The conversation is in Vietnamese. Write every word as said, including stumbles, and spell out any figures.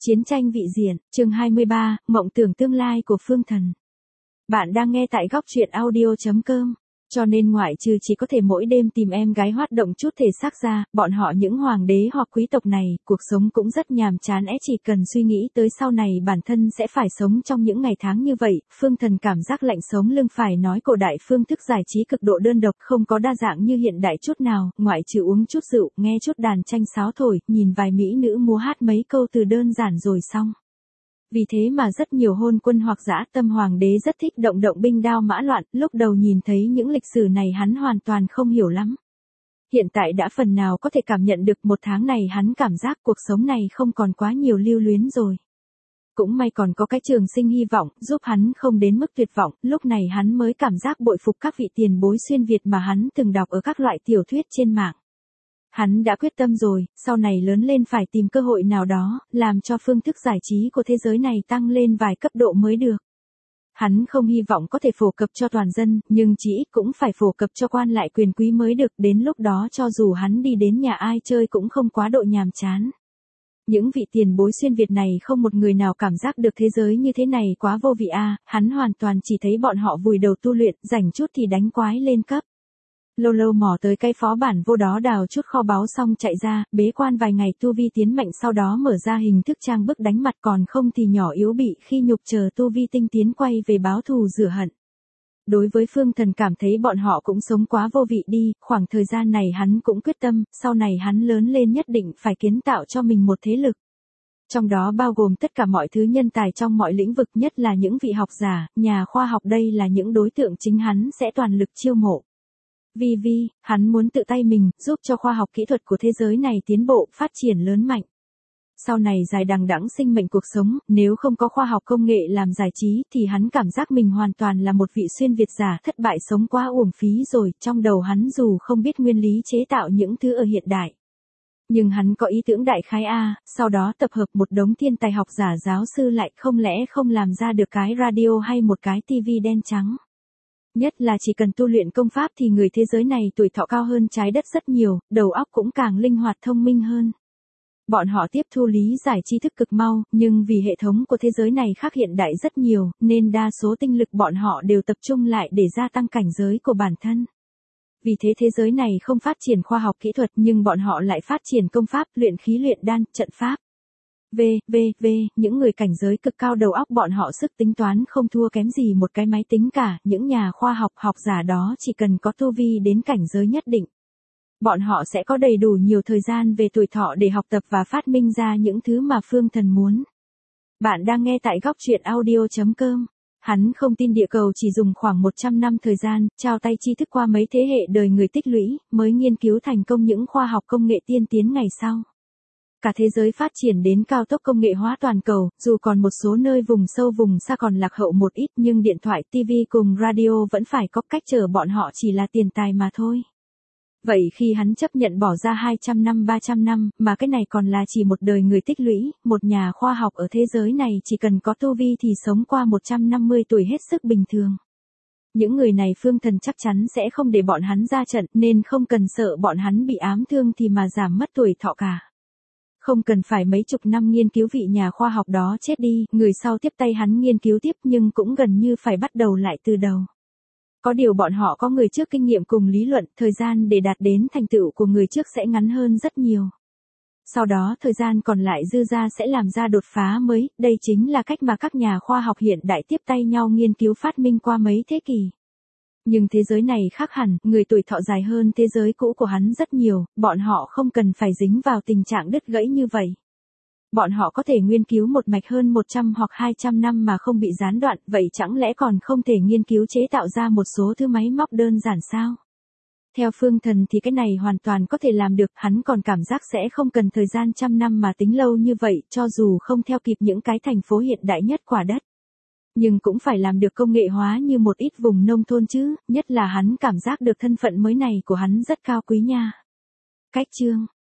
Chiến tranh vị diện, chương hai mươi ba, mộng tưởng tương lai của Phương Thần. Bạn đang nghe tại góc truyện audio chấm com. Cho nên ngoại trừ chỉ có thể mỗi đêm tìm em gái hoạt động chút thể xác ra, bọn họ những hoàng đế hoặc quý tộc này, cuộc sống cũng rất nhàm chán é chỉ cần suy nghĩ tới sau này bản thân sẽ phải sống trong những ngày tháng như vậy, Phương Thần cảm giác lạnh sống lưng phải nói cổ đại phương thức giải trí cực độ đơn độc không có đa dạng như hiện đại chút nào, ngoại trừ uống chút rượu, nghe chút đàn tranh sáo thổi, nhìn vài mỹ nữ múa hát mấy câu từ đơn giản rồi xong. Vì thế mà rất nhiều hôn quân hoặc dã tâm hoàng đế rất thích động động binh đao mã loạn, lúc đầu nhìn thấy những lịch sử này hắn hoàn toàn không hiểu lắm. Hiện tại đã phần nào có thể cảm nhận được một tháng này hắn cảm giác cuộc sống này không còn quá nhiều lưu luyến rồi. Cũng may còn có cái trường sinh hy vọng, giúp hắn không đến mức tuyệt vọng, lúc này hắn mới cảm giác bội phục các vị tiền bối xuyên Việt mà hắn từng đọc ở các loại tiểu thuyết trên mạng. Hắn đã quyết tâm rồi, sau này lớn lên phải tìm cơ hội nào đó, làm cho phương thức giải trí của thế giới này tăng lên vài cấp độ mới được. Hắn không hy vọng có thể phổ cập cho toàn dân, nhưng chỉ ít cũng phải phổ cập cho quan lại quyền quý mới được, đến lúc đó cho dù hắn đi đến nhà ai chơi cũng không quá độ nhàm chán. Những vị tiền bối xuyên Việt này không một người nào cảm giác được thế giới như thế này quá vô vị a, à, hắn hoàn toàn chỉ thấy bọn họ vùi đầu tu luyện, rảnh chút thì đánh quái lên cấp. Lâu lâu mò tới cái phó bản vô đó đào chút kho báu xong chạy ra, bế quan vài ngày tu vi tiến mạnh sau đó mở ra hình thức trang bức đánh mặt còn không thì nhỏ yếu bị khi nhục chờ tu vi tinh tiến quay về báo thù rửa hận. Đối với Phương Thần cảm thấy bọn họ cũng sống quá vô vị đi, khoảng thời gian này hắn cũng quyết tâm, sau này hắn lớn lên nhất định phải kiến tạo cho mình một thế lực. Trong đó bao gồm tất cả mọi thứ nhân tài trong mọi lĩnh vực nhất là những vị học giả, nhà khoa học đây là những đối tượng chính hắn sẽ toàn lực chiêu mộ. Vì vì, hắn muốn tự tay mình, giúp cho khoa học kỹ thuật của thế giới này tiến bộ, phát triển lớn mạnh. Sau này dài đằng đẵng sinh mệnh cuộc sống, nếu không có khoa học công nghệ làm giải trí thì hắn cảm giác mình hoàn toàn là một vị xuyên Việt giả thất bại sống quá uổng phí rồi, trong đầu hắn dù không biết nguyên lý chế tạo những thứ ở hiện đại. Nhưng hắn có ý tưởng đại khái A, sau đó tập hợp một đống thiên tài học giả giáo sư lại không lẽ không làm ra được cái radio hay một cái tivi đen trắng. Nhất là chỉ cần tu luyện công pháp thì người thế giới này tuổi thọ cao hơn trái đất rất nhiều, đầu óc cũng càng linh hoạt thông minh hơn. Bọn họ tiếp thu lý giải tri thức cực mau, nhưng vì hệ thống của thế giới này khác hiện đại rất nhiều, nên đa số tinh lực bọn họ đều tập trung lại để gia tăng cảnh giới của bản thân. Vì thế thế giới này không phát triển khoa học kỹ thuật nhưng bọn họ lại phát triển công pháp, luyện khí luyện đan, trận pháp. V, V, V, những người cảnh giới cực cao đầu óc bọn họ sức tính toán không thua kém gì một cái máy tính cả, những nhà khoa học học giả đó chỉ cần có tu vi đến cảnh giới nhất định. Bọn họ sẽ có đầy đủ nhiều thời gian về tuổi thọ để học tập và phát minh ra những thứ mà Phương Thần muốn. Bạn đang nghe tại góc truyện audio chấm com. Hắn không tin địa cầu chỉ dùng khoảng một trăm năm thời gian, trao tay tri thức qua mấy thế hệ đời người tích lũy, mới nghiên cứu thành công những khoa học công nghệ tiên tiến ngày sau. Cả thế giới phát triển đến cao tốc công nghệ hóa toàn cầu, dù còn một số nơi vùng sâu vùng xa còn lạc hậu một ít nhưng điện thoại, tivi cùng radio vẫn phải có cách chờ bọn họ chỉ là tiền tài mà thôi. Vậy khi hắn chấp nhận bỏ ra hai trăm năm ba trăm năm, mà cái này còn là chỉ một đời người tích lũy, một nhà khoa học ở thế giới này chỉ cần có tu vi thì sống qua một trăm năm mươi tuổi hết sức bình thường. Những người này Phương Thần chắc chắn sẽ không để bọn hắn ra trận nên không cần sợ bọn hắn bị ám thương thì mà giảm mất tuổi thọ cả. Không cần phải mấy chục năm nghiên cứu vị nhà khoa học đó chết đi, người sau tiếp tay hắn nghiên cứu tiếp nhưng cũng gần như phải bắt đầu lại từ đầu. Có điều bọn họ có người trước kinh nghiệm cùng lý luận, thời gian để đạt đến thành tựu của người trước sẽ ngắn hơn rất nhiều. Sau đó thời gian còn lại dư ra sẽ làm ra đột phá mới, đây chính là cách mà các nhà khoa học hiện đại tiếp tay nhau nghiên cứu phát minh qua mấy thế kỷ. Nhưng thế giới này khác hẳn, người tuổi thọ dài hơn thế giới cũ của hắn rất nhiều, bọn họ không cần phải dính vào tình trạng đứt gãy như vậy. Bọn họ có thể nghiên cứu một mạch hơn một trăm hoặc hai trăm năm mà không bị gián đoạn, vậy chẳng lẽ còn không thể nghiên cứu chế tạo ra một số thứ máy móc đơn giản sao? Theo Phương Thần thì cái này hoàn toàn có thể làm được, hắn còn cảm giác sẽ không cần thời gian trăm năm mà tính lâu như vậy, cho dù không theo kịp những cái thành phố hiện đại nhất quả đất. Nhưng cũng phải làm được công nghệ hóa như một ít vùng nông thôn chứ, nhất là hắn cảm giác được thân phận mới này của hắn rất cao quý nha. Cách chương